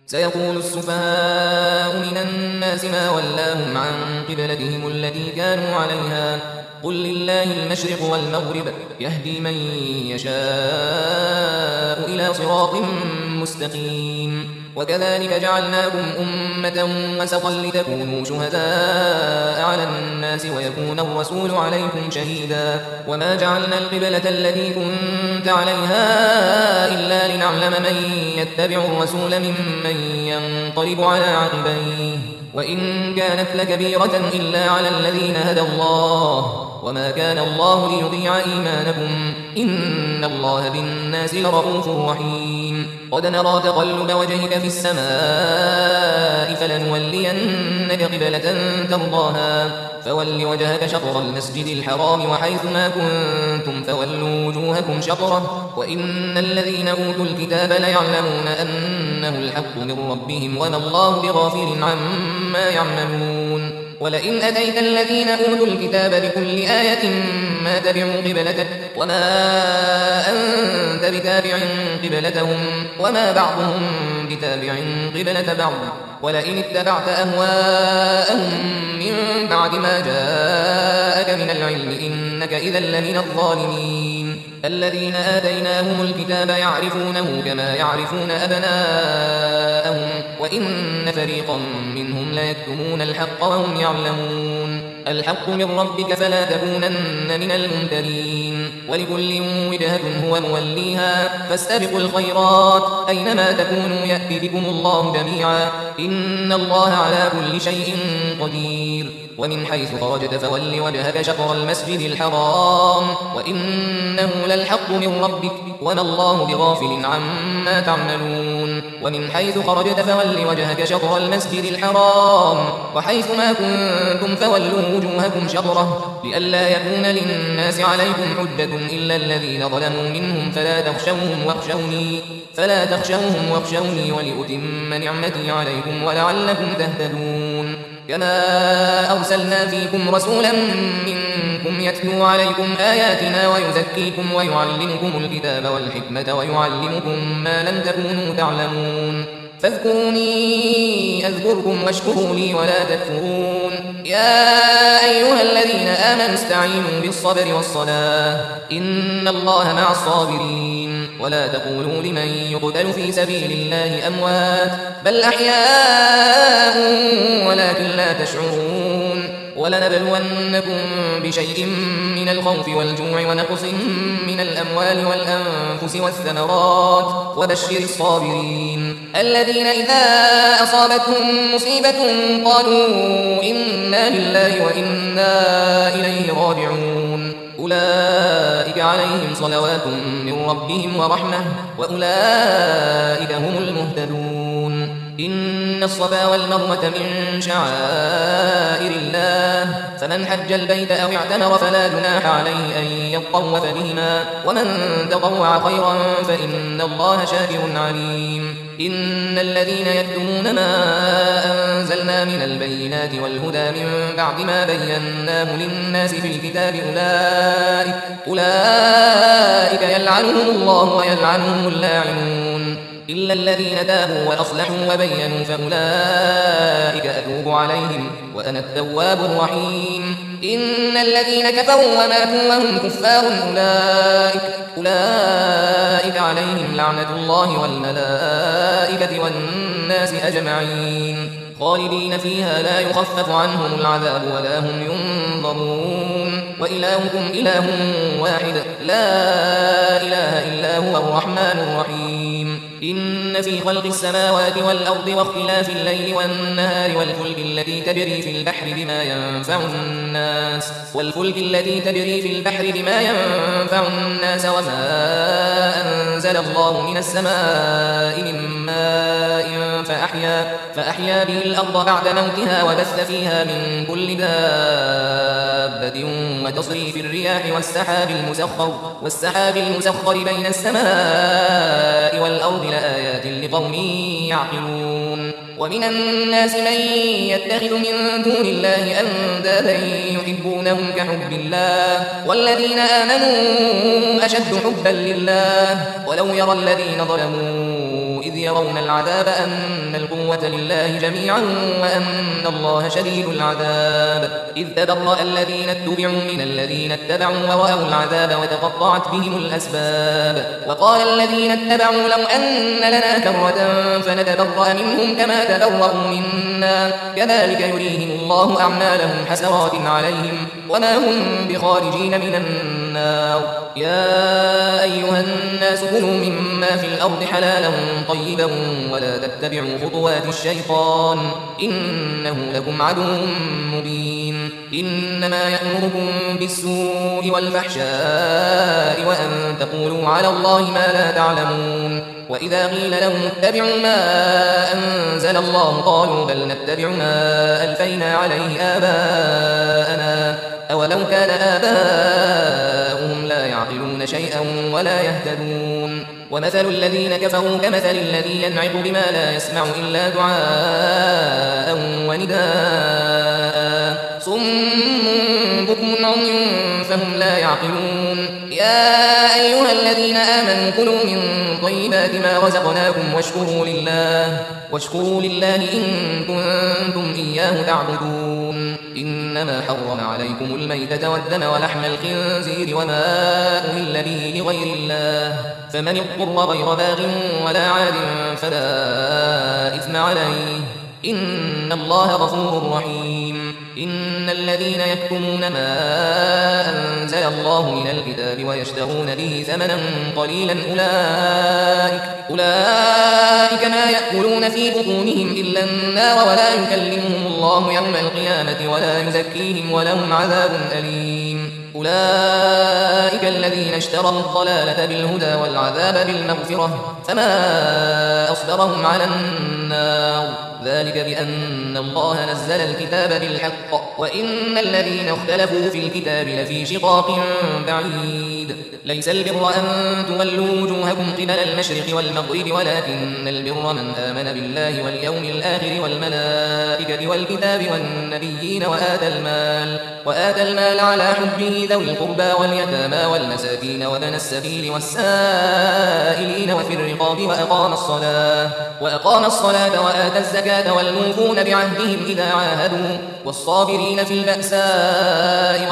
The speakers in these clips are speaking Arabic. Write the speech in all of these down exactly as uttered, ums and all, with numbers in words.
سيقول السفهاء من الناس ما ولاهم عن قبلتهم التي كانوا عليها قل لله المشرق والمغرب يهدي من يشاء إلى صراط مستقيم وكذلك جعلناكم أمة وسطا لتكونوا شهداء على الناس ويكون الرسول عليكم شهيدا وما جعلنا القبلة التي كنت عليها إلا لنعلم من يتبع الرسول ممن ينقلب على عقبيه وإن كانت لكبيرة إلا على الذين هدى الله وما كان الله ليضيع إيمانكم إن الله بالناس لرؤوف رحيم قد نرى تقلب وجهك في السماء فلنولينك قبلة ترضاها فول وجهك شطر المسجد الحرام وحيث ما كنتم فولوا وجوهكم شطره وإن الذين أوتوا الكتاب ليعلمون أنه الحق من ربهم وما الله بغافل عما يعملون ولئن أتيت الذين أوتوا الكتاب بكل آية ما تبعوا قبلتك وما أنت بتابع قبلتهم وما بعضهم بتابع قبلة بعض ولئن اتبعت أهواءهم من بعد ما جاءك من العلم إنك إذا لمن الظالمين الذين آتيناهم الكتاب يعرفونه كما يعرفون أبناءهم وإن فريقا منهم ليكتمون الحق وهم يعلمون الحق من ربك فلا تكونن من الممترين ولكل وجهة هو موليها فاستبقوا الخيرات أينما تكونوا يأتي بكم الله جميعا إن الله على كل شيء قدير ومن حيث خرجت فول وجهك شطر المسجد الحرام وإنه للحق من ربك وما الله بغافل عما تعملون ومن حيث خرجت فول وجهك شطر المسجد الحرام وحيث ما كنتم فولوا وجوهكم شطره لئلا يكون للناس عليكم حجة إلا الذين ظلموا منهم فلا تخشوهم واخشوني فلا تخشوهم واخشوني ولأتم نعمتي عليكم ولعلكم تهتدون كما أرسلنا فيكم رسولا منكم يتلو عليكم آياتنا ويزكيكم ويعلمكم الكتاب والحكمة ويعلمكم ما لم تكونوا تعلمون فاذكروني أذكركم واشكروا لي ولا تكفرون يا أيها الذين آمنوا استعينوا بالصبر والصلاة إن الله مع الصابرين ولا تقولوا لمن يقتل في سبيل الله أموات بل أحياء ولكن لا تشعرون ولنبلونكم بشيء من الخوف والجوع ونقص من الأموال والأنفس والثمرات وبشر الصابرين الذين إذا أصابتهم مصيبة قالوا إنا لله وإنا إليه راجعون أولئك عليهم صلوات من ربهم ورحمة وأولئك هم المهتدون إن الصفا والمروة من شعائر الله فمن حج البيت أو اعتمر فلا جناح عليه أن يطوف بهما ومن تطوع خيرا فإن الله شاكر عليم إن الذين يكتمون ما أنزلنا من البينات والهدى من بعد ما بيناه للناس في الكتاب أولئك, أولئك يلعنهم الله ويلعنهم اللاعنون إلا الذين تابوا وأصلحوا وبينوا فأولئك أتوب عليهم وأنا التواب الرحيم إن الذين كفروا وماتوا وهم كفار أولئك, أولئك عليهم لعنة الله والملائكة والناس أجمعين خالدين فيها لا يخفف عنهم العذاب ولا هم ينظرون وإلهكم إله واحد لا إله إلا هو الرحمن الرحيم إن في خلق السماوات والأرض واختلاف الليل والنهار والفلك التي تجري في البحر بما ينفع الناس والفلك التي تجري في البحر بما ينفع الناس وما أنزل الله من السماء من ماء فأحيا, فأحيا به الأرض بعد موتها وبث فيها من كل دابة وتصريف الرياح والسحاب المسخر والسحاب المسخر بين السماء والأرض لآيات لقوم يعقلون ومن الناس من يتخذ من دون الله أندادا يحبونهم كحب الله والذين آمنوا أشد حبا لله ولو يرى الذين ظلموا إذ إذ يرون العذاب أن القوة لله جميعا وأن الله شديد العذاب إذ تبرأ الذين اتبعوا من الذين اتبعوا ورأوا العذاب وتقطعت بهم الأسباب وقال الذين اتبعوا لو أن لنا كرة فنتبرأ منهم كما تبرأوا منا كذلك يريهم الله أعمالهم حسرات عليهم وما هم بخارجين من النار يا أيها الناس كلوا مما في الأرض حلالا طيبا ولا تتبعوا خطوات الشيطان إنه لكم عدو مبين إنما يأمركم بالسوء والفحشاء وأن تقولوا على الله ما لا تعلمون وإذا قيل لهم اتبعوا ما أنزل الله قالوا بل نتبع ما ألفينا عليه آباءنا أولو كان آباؤهم لا يعقلون شيئا ولا يهتدون ومثل الذين كفروا كمثل الذي ينعق بما لا يسمع إلا دعاء ونداء صم بكم عمي فهم لا يعقلون يا أيها الذين آمنوا كلوا من طيبات ما رزقناكم واشكروا لله واشكروا لله إن كنتم إياه تعبدون إنما حرم عليكم الميتة والدم ولحم الخنزير وما أهل به لغير الله فمن اضطر غير باغ ولا عاد فلا إثم عليه إن الله غفور رحيم إن الذين يكتمون ما أنزل الله من الكتاب ويشترون به ثمنا قليلا أولئك, أولئك ما يأكلون في بطونهم إلا النار ولا يكلمهم الله يوم القيامة ولا يزكيهم ولهم عذاب أليم أولئك الذين اشتروا الضلالة بالهدى والعذاب بالمغفرة فما أصبرهم على النار ذلك بأن الله نزل الكتاب بالحق وإن الذين اختلفوا في الكتاب لفي شقاق بعيد ليس البر أن تولوا وجوهكم قبل المشرق والمغرب ولكن البر من آمن بالله واليوم الآخر والملائكة والكتاب والنبيين وآتى المال, وآتى المال على حبه ذوي القربى واليتامى والمساكين وابن السبيل والسائلين وفي الرقاب وأقام الصلاة, وأقام الصلاة وآتى الزكاة والموفون بعهدهم إذا عاهدوا والصابرين في البأساء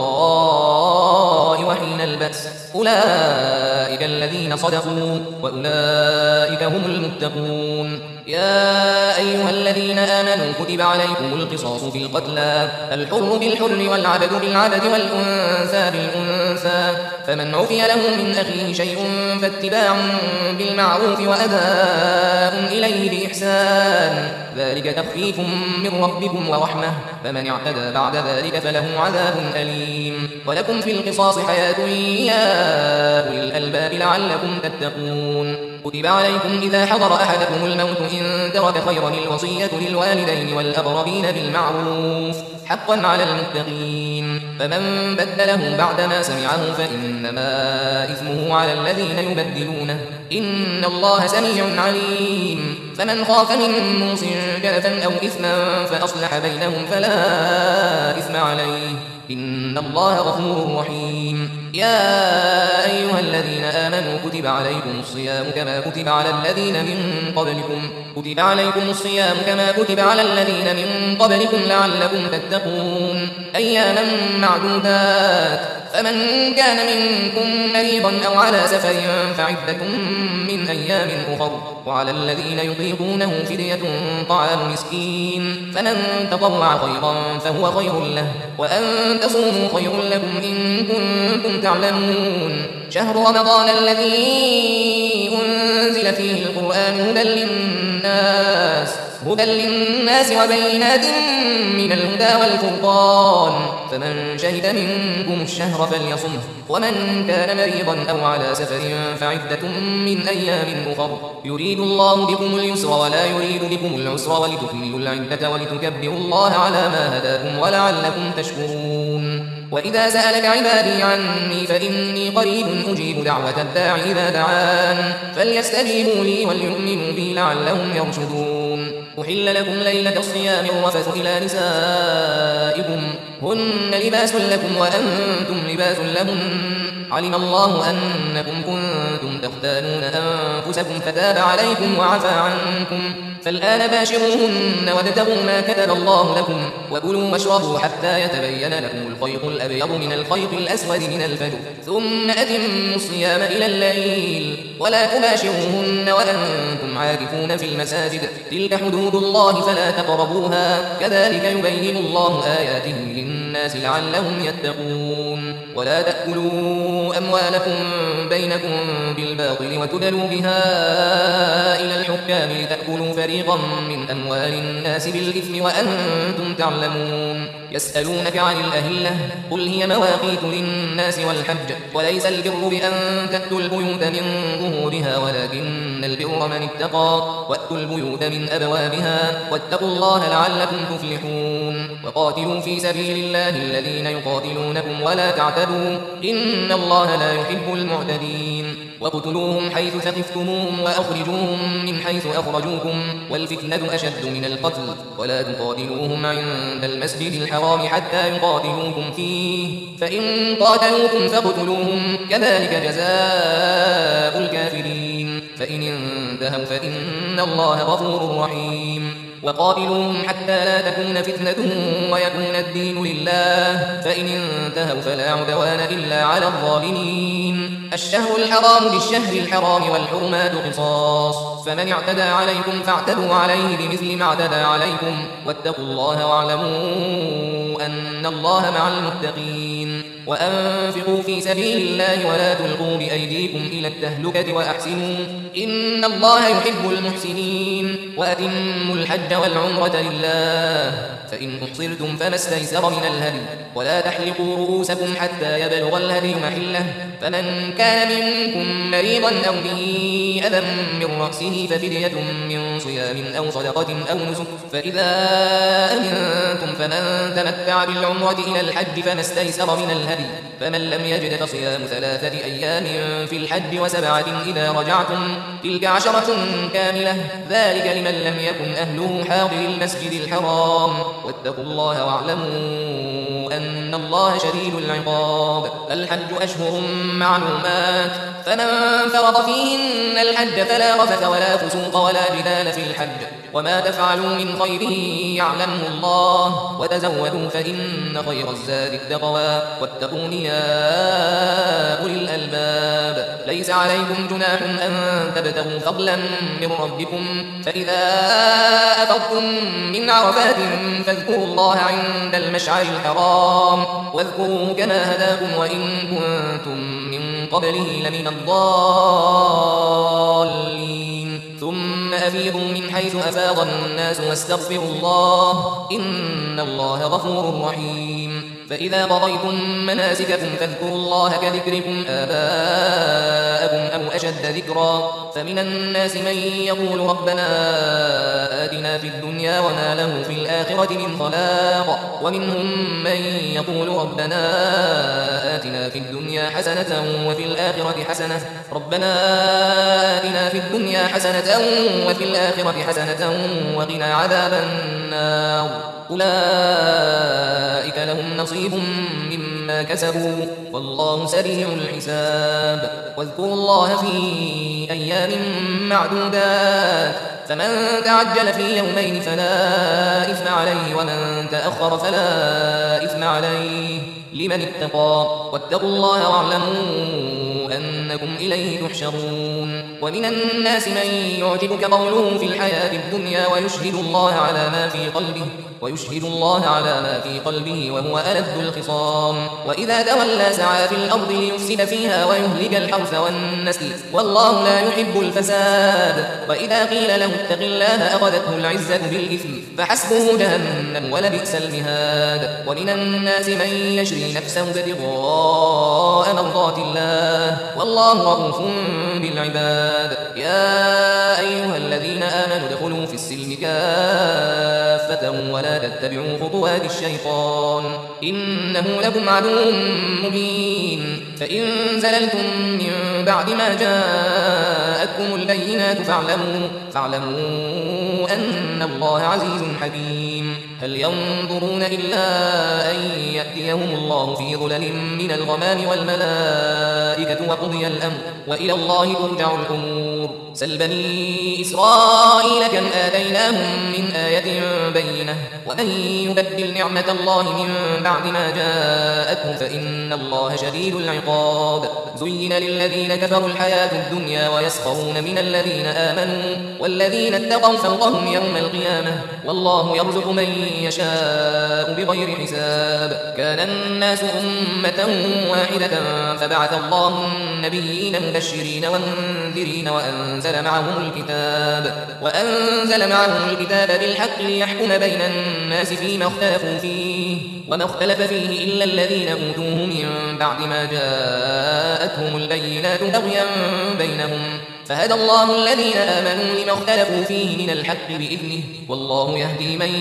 والضراء وحين البأس أولئك الذين صدقوا وأولئك هم المتقون يا أيها الذين آمنوا كتب عليكم القصاص في القتلى الحر بالحر والعبد بالعبد والأنثى بالأنثى فمن عفي له من أخيه شيء فاتباع بالمعروف وأداء إليه بإحسان ذلك تخفيف من ربكم ورحمة فمن اعتدى بعد ذلك فله عذاب أليم ولكم في القصاص حياة يا أولي الألباب لعلكم تتقون كتب عليكم إذا حضر أحدكم الموت إن ترك خيرا الوصية للوالدين والأقربين بالمعروف حقا على المتقين فمن بدله بعدما سمعه فإنما إثمه على الذين يبدلونه إن الله سميع عليم فمن خاف من موص جنفا أو إثما فأصلح بينهم فلا إثم عليه إن الله غفور رحيم يا أيها الذين آمنوا كتب عليكم الصيام كما كتب على الذين من قبلكم كتب عليكم الصيام كما كتب على الذين من قبلكم لعلكم تتقون أياما معدودات فمن كان منكم مريضا أو على سفر فعدة من أيام أخر وعلى الذين يطيقونه فدية طعام مسكين فمن تطوع خيرا فهو خير له وأن تصوموا خير لكم إن كنتم تعلمون شهر رمضان الذي أنزل فيه القرآن هدى للناس هدى للناس وبينات من الهدى والفرقان فمن شهد منكم الشهر فليصمه ومن كان مريضا أو على سفر فعدة من أيام أخر يريد الله بكم اليسر ولا يريد بكم العسر ولتكملوا العدة ولتكبروا الله على ما هداكم ولعلكم تشكرون وإذا سألك عبادي عني فإني قريب أجيب دعوة الداع إذا دعان فليستجيبوا لي وليؤمنوا بي لعلهم يرشدون أحل لكم ليلة الصيام الرفث إلى نسائكم هن لباس لكم وأنتم لباس لهن علم الله أنكم كنتم تختانون أنفسكم فتاب عليكم وعفى عنكم فالآن باشروهن وابتغوا ما كتب الله لكم وكلوا واشربوا حتى يتبين لكم الخيط الأبيض من الخيط الأسود من الفجر ثم أتموا الصيام إلى الليل ولا تباشروهن وأنتم عاكفون في المساجد تلك حدود الله فلا تقربوها كذلك يبين الله آياته للناس لعلهم يتقون ولا تأكلوا أموالكم بينكم بالباطل وتدلوا بها إلى الحكام لتأكلوا فريقا من أموال الناس بالإثم وأنتم تعلمون يسألونك عن الأهلة قل هي مواقيت للناس والحج وليس البر بأن تأتوا البيوت من ظهورها ولكن البر من اتقى وأتوا البيوت من أبوابها واتقوا الله لعلكم تفلحون وقاتلوا في سبيل الله الذين يقاتلونكم ولا تعتدوا إن الله لا يحب المعتدين وقتلوهم حيث ثقفتموهم وأخرجوهم من حيث أخرجوكم والفتنة أشد من القتل ولا تقاتلوهم عند المسجد الحرام حتى يقاتلوكم فيه فإن قاتلوكم فاقتلوهم كذلك جزاء الكافرين فإن انتهوا فإن الله غفور رحيم وقاتلوهم حتى لا تكون فتنة ويكون الدين لله فإن انتهوا فلا عدوان إلا على الظالمين الشهر الحرام بالشهر الحرام والحرمات قصاص فمن اعتدى عليكم فاعتدوا عليه بمثل ما اعتدى عليكم واتقوا الله واعلموا أن الله مع المتقين وأنفقوا في سبيل الله ولا تلقوا بأيديكم إلى التهلكة وأحسنوا إن الله يحب المحسنين وأتموا الحج والعمرة لله فإن أحصرتم فما استيسر من الهدي ولا تحلقوا رؤوسكم حتى يبلغ الهدي محله فمن كان منكم مريضا أو به أذى من رأسه ففدية من صيام أو صدقة أو نسك فإذا أمنتم فمن تمتع بالعمرة إلى الحج فما استيسر من الهدي فمن لم يجد فصيام ثلاثة أيام في الحج وسبعة إذا رجعتم تلك عشرة كاملة ذلك لمن لم يكن أهله حاضر المسجد الحرام واتقوا الله واعلموا أن الله شديد العقاب الحج أشهر معلومات فمن فرض فيهن الحج فلا رفث ولا فسوق ولا جدال في الحج وما تفعلوا من خير يعلمه الله وتزودوا فإن خير الزاد التقوى واتقون يا أولي الألباب ليس عليكم جناح أن تبتغوا فضلا من ربكم فإذا أفضتم من عرفات فاذكروا الله عند المشعر الحرام واذكروه كما هداكم وإن كنتم من قبله لمن الضالين ثم أفيضوا من حيث أفاض الناس واستغفروا الله إن الله غفور رحيم فإذا قضيتم مناسككم فاذكروا الله كذكركم آباءكم أو أشد ذكرا فمن الناس من يقول ربنا آتنا في الدنيا وما له في الآخرة من خلاق ومنهم من يقول ربنا آتنا في الدنيا حسنة وفي الآخرة حسنة ربنا آتنا في الدنيا حسنة وفي الآخرة حسنة وقنا عذاب النار أولئك لهم نصيب مما كسبوا والله سريع الحساب واذكروا الله في أيام معدودات فمن تعجل في يومين فلا إثم عليه ومن تأخر فلا إثم عليه لمن اتقى واتقوا الله واعلموا أنكم إليه تحشرون ومن الناس من يعجبك قوله في الحياة الدنيا ويشهد الله على ما في قلبه ويشهد الله على ما في قلبه وهو ألد الخصام وإذا تولى سعى في الأرض ليفسد فيها ويهلك الحرث والنسل والله لا يحب الفساد وإذا قيل له اتق الله أخذته العزة بالإثم فحسبه جهنم ولبئس المهاد ومن الناس من يشري نفسه ابتغاء مرضات الله والله رؤوف بالعباد يا أيها الذين آمنوا ادخلوا في السلم كافة ولا تتبعوا خطوات الشيطان إنه لكم عدو مبين فإن زللتم من بعد ما جاءتكم البينات فاعلموا, فاعلموا أن الله عزيز حكيم هل ينظرون إلا أن يأتيهم الله في ظلل من الغمام والملائكة الملائكة وقضي الأمر وإلى الله ترجع الأمور. سل بني إسرائيل كم آتيناهم من آية بينة ومن يبدل نعمة الله من بعد ما جاءته فإن الله شديد العقاب. زين للذين كفروا الحياة الدنيا ويسخرون من الذين آمنوا والذين اتقوا فوقهم يوم القيامة والله يرزق من يشاء بغير حساب. كان الناس أمة واحدة فبعث الله النبيين مبشرين ومنذرين وأنزل معهم الكتاب وأنزل معهم الكتاب بالحق ليحكم بين الناس فيما اختلفوا فيه وما اختلف فيه إلا الذين أوتوه من بعد ما جاءتهم البينات بغيا بينهم فهدى الله الذين آمنوا لما اختلفوا فيه من الحق بإذنه والله يهدي من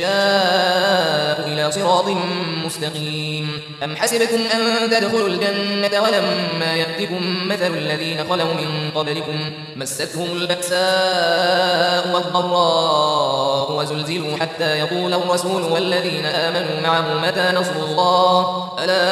يشاء إلى صراط مستقيم. أم حسبتم أن تدخلوا الجنة ولما يأتكم مثل الذين خلوا من قبلكم مستهم البأساء والضراء وزلزلوا حتى يقول الرسول والذين آمنوا معه متى نصر الله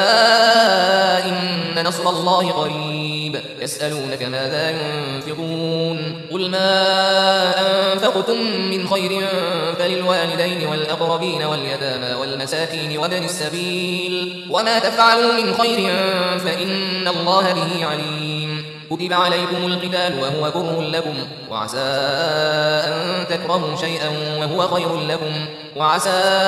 ألا إن نصر الله قريب. يسألونك ماذا ينفقون قل ما أنفقتم من خير فللوالدين والأقربين واليتامى والمساكين وابن السبيل وما تفعلوا من خير فإن الله به عليم. كتب عليكم القتال وهو كره لكم وعسى أن تكرهوا شيئا وهو خير لكم وعسى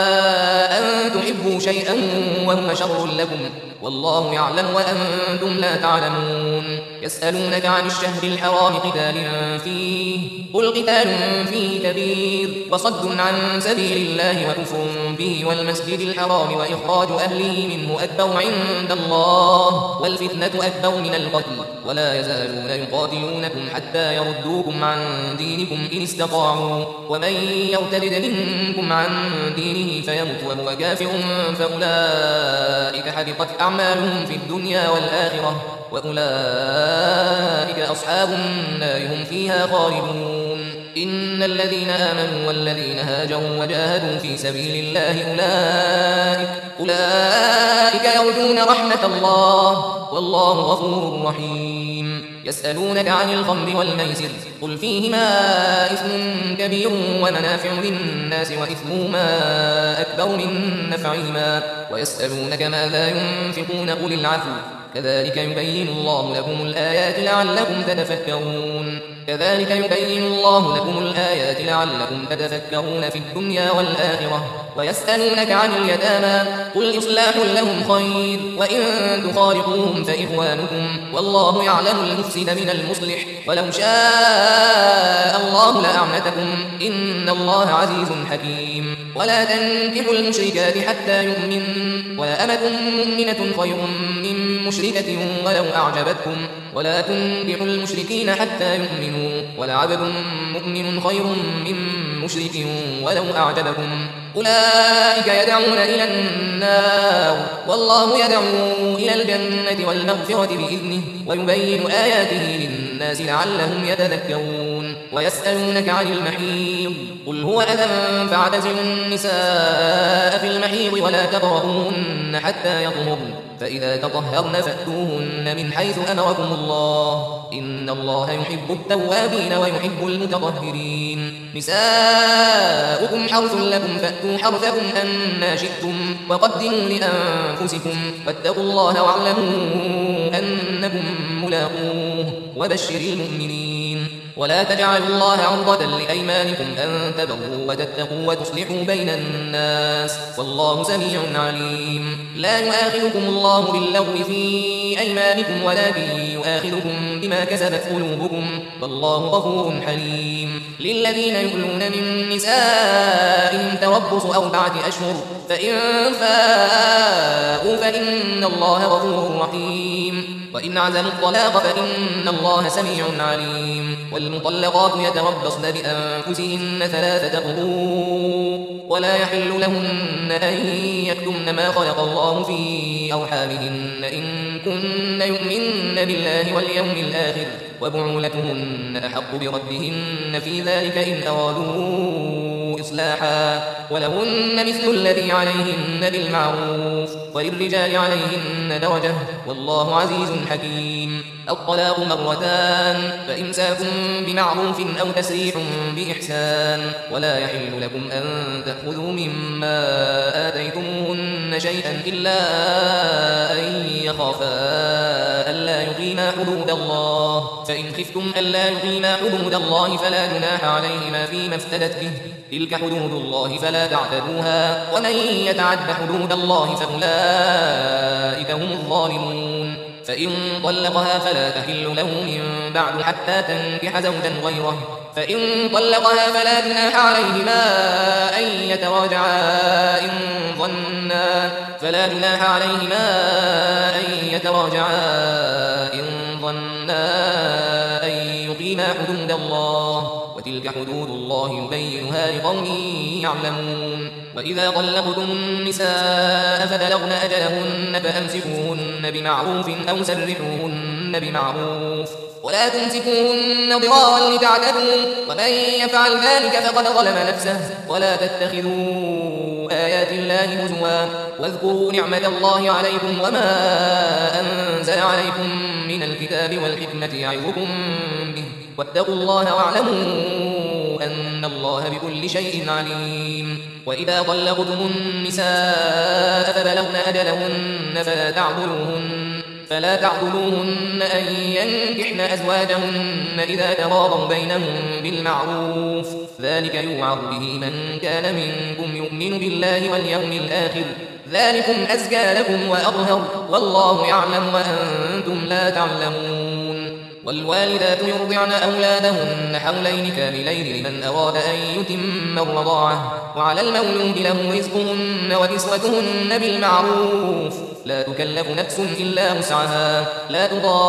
أن تحبوا شيئا وهو شر لكم والله يعلم وأنتم لا تعلمون. يسألونك عن الشهر الحرام قتال فيه قل قتال فيه كبير وصد عن سبيل الله وكفر به والمسجد الحرام وإخراج أهله منه أكبر عند الله والفتنة أكبر من القتل ولا يزالون يقاتلونكم حتى يردوكم عن دينكم إن استطاعوا ومن يرتد منكم عن دينه فيمت وهو كافر فأولئك حبطت أعمالهم في الدنيا والآخرة وأولئك أصحاب النار هم فيها خالدون. إن الذين آمنوا والذين هاجروا وجاهدوا في سبيل الله أولئك, أولئك يرجون رحمة الله والله غفور رحيم. يسألونك عن الخمر والميسر قل فيهما إثم كبير ومنافع للناس وإثمهما أكبر من نفعهما ويسألونك ماذا ينفقون قل العفو كذلك يبين الله لكم الآيات لعلكم تتفكرون. كذلك يبين الله لكم الآيات لعلكم تتفكرون في الدنيا والآخرة. ويسألونك عن اليتامى قل إصلاح لهم خير وإن تخالطوهم فإخوانكم والله يعلم المفسد من المصلح ولو شاء الله لأعنتكم إن الله عزيز حكيم. ولا تنكحوا المشركات حتى يؤمن ولأمة مؤمنة خير من مشركة ولو أعجبتكم ولا تنكحوا المشركين حتى يؤمنوا ولعبد مؤمن خير من مشرك ولو أعجبكم أولئك يدعون إلى النار والله يدعو إلى الجنة والمغفرة بإذنه ويبين آياته للناس لعلهم يتذكرون. ويسألونك عن المحيض قل هو أذى فاعتزلوا النساء في المحيض ولا تقربوهن حتى يطهرن فإذا تطهرن فأتوهن من حيث أمركم الله إن الله يحب التوابين ويحب المتطهرين. نساؤكم حرث لكم فأتوا حرثكم أنا شئتم وقدموا لأنفسكم واتقوا الله واعلموا أنكم ملاقوه وبشر المؤمنين. ولا تجعلوا الله عرضة لأيمانكم أن تبروا وتتقوا وتصلحوا بين الناس والله سميع عليم. لا يؤاخذكم الله باللغو في أيمانكم ولكن يؤاخذكم بما كسبت قلوبكم والله غفور حليم. للذين يؤلون من نسائهم تربص أربعة أشهر فإن فاءوا فإن الله غفور رحيم وإن عزموا الطلاق فإن الله سميع عليم. والمطلقات يتربصن بأنفسهن ثلاثة قروء ولا يحل لهن أن يكتمن ما خلق الله في أرحامهن إن كن يؤمن بالله واليوم الآخر وبعولتهن أحق بردهن في ذلك إن أرادوا إصلاحا ولهن مثل الذي عليهن بالمعروف وللرجال عليهن درجة والله عزيز حكيم. الطلاق مرتان فإمساك بمعروف أو تسريح بإحسان ولا يحل لكم أن تأخذوا مما آتيتموهن شيئا إلا أن يخافا ألا يقيما حدود الله فإن خفتم ألا يقيما حدود الله فلا جناح عليهما فيما افتدت به تلك حدود الله فلا تعتدوها ومن يتعد حدود الله فأولئك هم الظالمون. فإن طلقها فلا تحل له من بعد حتى تنكح زوجا غيره فإن طلقها فلا جناح عليهما أن يتراجعا إن ظنا فلا جناح عليهما أن يتراجعا إن ظنا أن يقيما حدود الله وتلك حدود الله يبينها لقوم يعلمون. وإذا طلقتم النساء فبلغن أجلهن فأمسكوهن بمعروف أو سرحوهن بمعروف ولا تمسكوهن ضرارا لتعتدوا ومن يفعل ذلك فقد ظلم نفسه ولا تتخذوا آيات الله هزوا واذكروا نعمة الله عليكم وما أنزل عليكم من الكتاب والحكمة يعظكم به واتقوا الله واعلموا أن الله بكل شيء عليم. وإذا طلقتم النساء فبلغن أجلهن فلا تعضلوهن فلا تعضلوهن أن ينكحن أزواجهن إذا تراضوا بينهم بالمعروف ذلك يوعظ به من كان منكم يؤمن بالله واليوم الآخر ذلكم أزكى لكم وأطهر والله يعلم وأنتم لا تعلمون. والوالدات يرضعن أولادهن حولين كاملين لمن أراد أن يتم الرضاعة وعلى المولود له رزقهن وكسوتهن بالمعروف لا تكلف نفس إلا وسعها لا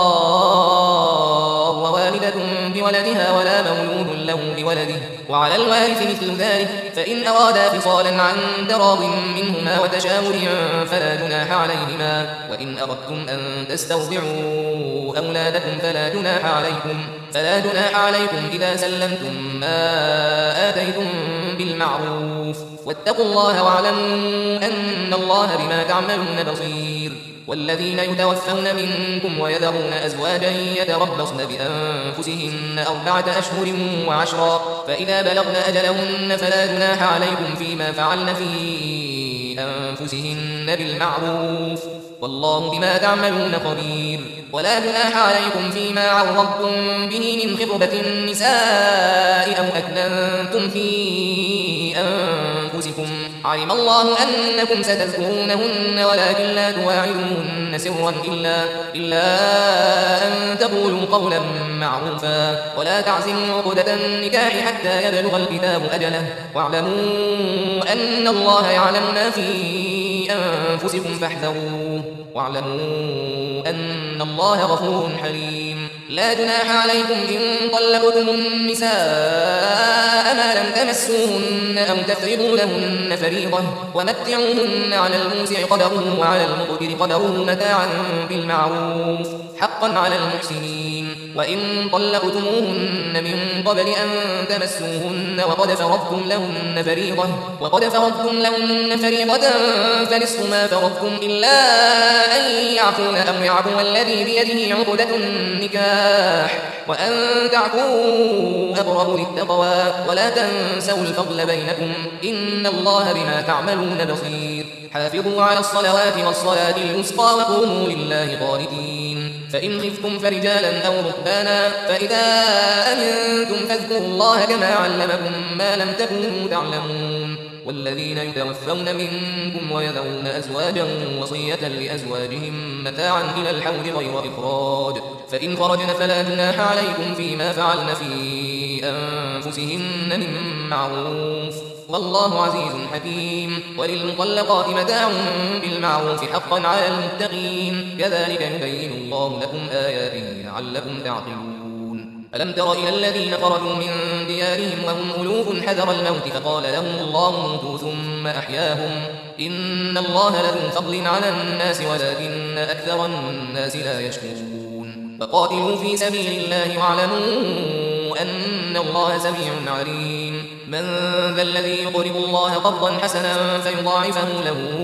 تضار والدة بولدها ولا مولود له بولده وعلى الوارث مثل ذلك فإن أرادا فصالا عن تراض منهما وتشاور فلا جناح عليهما وإن أردتم أن تسترضعوا أولادكم فلا جناح عليكم فلا جناح عليكم إذا سلمتم ما آتيتم بالمعروف واتقوا الله واعلموا أن الله بما تعملون بصير. والذين يتوفون منكم ويذرون أزواجا يتربصن بأنفسهن أربعة أشهر وعشرا فإذا بلغن أجلهن فلا جناح عليكم فيما فعلن في أنفسهن بالمعروف والله بما تعملون خبير. ولا جناح عليكم فيما عرضتم به من خطبة النساء أو أكننتم في أنفسكم علم الله أنكم ستذكرونهن ولكن لا تواعدوهن سرا إلا, إلا أن تقولوا قولا معروفا ولا تعزموا عقدة النكاح حتى يبلغ الكتاب أجله واعلموا أن الله يعلم ما في أنفسكم فاحذروه واعلموا أن الله غفور حليم. لا جناح عليكم إن طلقتم النساء ما لم تمسوهن أو تفرضوا لهن فريضة ومتعوهن على الموسع قدره وعلى المقتر قدره متاعا بالمعروف حقا على المحسنين. وإن طلقتموهن من قبل أن تمسوهن وقد فرضتم لهن فريضة وقد فرضتم لهن فريضة فنصف ما فرضتم إلا أن يعفون أو يعفو الذي بيده عقدة النكاح وأن تعفوا أقرب للتقوى ولا تنسوا الفضل بينكم إن الله بما تعملون بصير. حافظوا على الصلوات والصلاة الوسطى وقوموا لله قانتين. فإن خفتم فرجالا أو ركبانا فإذا أمنتم فاذكروا الله كما علمكم ما لم تكونوا تعلمون. والذين يتوفون منكم ويذرون أزواجا وصية لأزواجهم متاعا إلى الحول غير إخراج فإن خرجن فلا جناح عليكم فيما فعلن في أنفسهن من معروف والله عزيز حكيم. وللمطلقات متاع بالمعروف حقا على المتقين كذلك يبين الله لكم آياته لعلكم تعقلون. ألم تر إلى الذين خرجوا من ديارهم وهم ألوف حذر الموت فقال لهم الله موتوا ثم أحياهم إن الله لذو فضل على الناس ولكن أكثر الناس لا يشكرون. فقاتلوا في سبيل الله واعلموا أن الله سميع عليم. من ذا الذي يقرض الله قرضا حسنا فيضاعفه له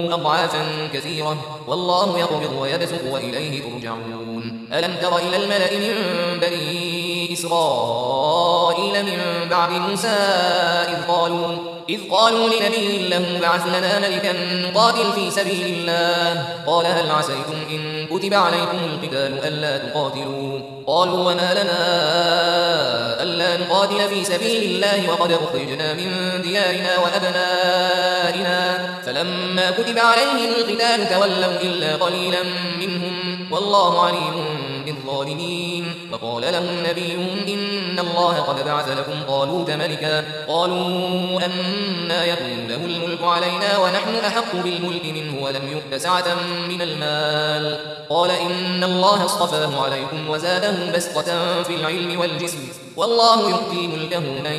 أضعافا كثيرة والله يقبض ويبسط وإليه ترجعون. ألم تر إلى الملأ من بني إسرائيل من بعد موسى إذ قالوا إذ قالوا لنبي له بعث لنا ملكا نقاتل في سبيل الله قال هل عسيتم إن كتب عليكم القتال ألا تقاتلوا قالوا وما لنا ألا نقاتل في سبيل الله وقد أخرجنا من ديارنا وأبنائنا فلما كتب عليهم القتال تولوا إلا قليلا منهم والله عليم بالظالمين. وقال لهم نبيهم إن الله قد بعث لكم طالوت ملكا قالوا أنى يكون له الملك علينا ونحن أحق بالملك منه ولم يؤت سعة من المال قال إن الله اصطفاه عليكم وزاده بسطة في العلم والجسم والله يؤتي ملكه من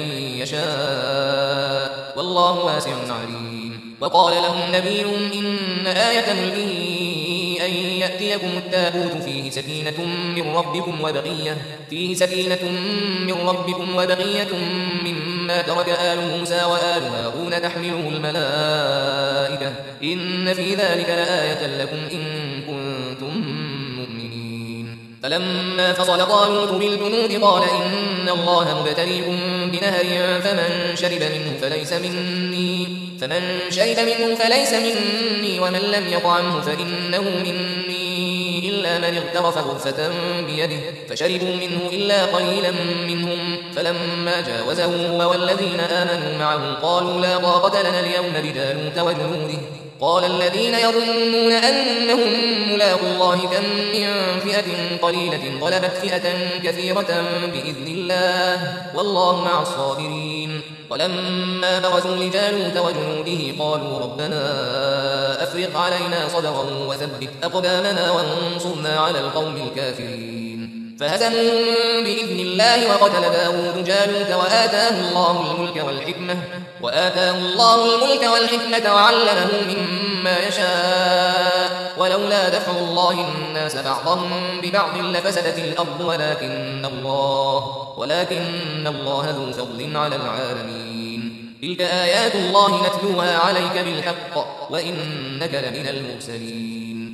يشاء والله واسع عليم. وقال لهم نبيهم إن آية ملكه أن يأتيكم التابوت فيه سكينة من ربكم وبقية فيه سكينة من ربكم وبقية مما ترك آل موسى وآل هارون تحمله الملائكة إن في ذلك لآية لكم إن كنتم مؤمنين. فلما فصل طالوت بالجنود قال إن الله مبتليكم بنهر فمن شرب منه فليس مني فمن شرب منه فليس مني ومن لم يطعمه فإنه مني إلا من اغترف غرفة بيده فشربوا منه إلا قليلا منهم فلما جاوزه هو والذين آمنوا معه قالوا لا طاقة لنا اليوم بجالوت وجنوده قال الذين يظنون أنهم ملاقو الله كم من فئة قليلة غلبت فئة كثيرة بإذن الله والله مع الصابرين. ولما برزوا لجالوت وجنوده قالوا ربنا أفرغ علينا صبرا وثبت أقدامنا وانصرنا على القوم الكافرين فهزموهم بإذن الله وقتل داود جالوت وآتاه الله الملك والحكمة وآتاه الله الملك والحكمة وعلمه مما يشاء ولولا دفع الله الناس بعضهم ببعض لفسدت الأرض ولكن الله ولكن الله ذو فضل على العالمين. تلك آيات الله نتلوها عليك بالحق وإنك لمن المرسلين.